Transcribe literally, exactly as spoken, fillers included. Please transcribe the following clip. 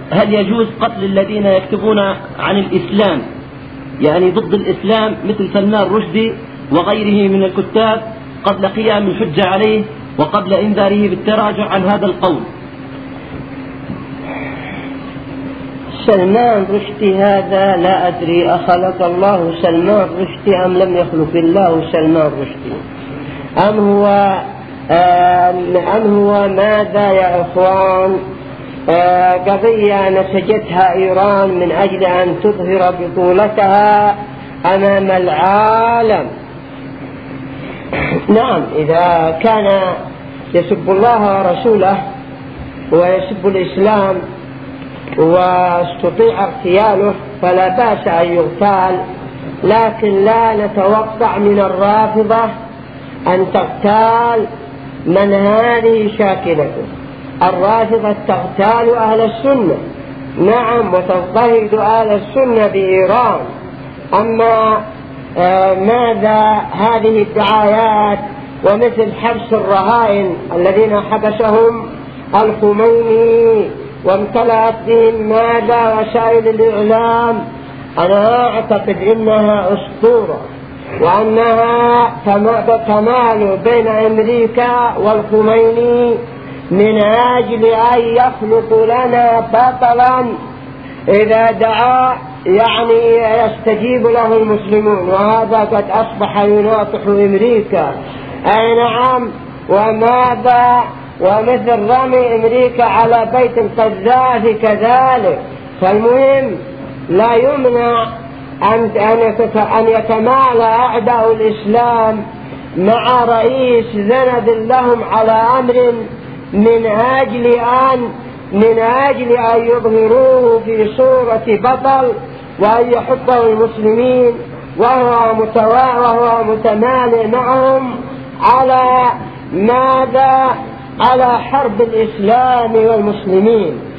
هل يجوز قتل الذين يكتبون عن الإسلام يعني ضد الإسلام مثل سلمان رشدي وغيره من الكتاب قبل قيام الحجة عليه وقبل إنذاره بالتراجع عن هذا القول؟ سلمان رشدي هذا لا أدري أخلق الله سلمان رشدي أم لم يخلق الله سلمان رشدي، أم هو أم هو ماذا يا إخوان؟ قضية نسجتها إيران من أجل أن تظهر بطولتها أمام العالم. نعم، إذا كان يسب الله ورسوله ويسب الإسلام واستطيع اغتياله فلا بأس أن يغتال، لكن لا نتوقع من الرافضة أن تغتال من هذه شاكلته. الرافضة تغتال أهل السنة، نعم، وتضطهد أهل السنة بإيران. أما آه ماذا هذه الدعايات ومثل حبس الرهائن الذين حبسهم الخميني وامتلأت بهم ماذا وسائل الإعلام، أنا أعتقد إنها أسطورة وأنها تمال بين أمريكا والخميني من أجل أن يخلق لنا بطلا إذا دعا يعني يستجيب له المسلمون، وهذا قد أصبح يناطح أمريكا. أي نعم، وماذا ومثل رمي أمريكا على بيت القذافي كذلك. فالمهم لا يمنع أن يتمالى أعداء الإسلام مع رئيس ذند لهم على أمر من أجل أن من أجل أن يظهروه في صورة بطل وأن يحبه المسلمين، وهو وهو متمالئ معهم على ماذا؟ على حرب الإسلام والمسلمين.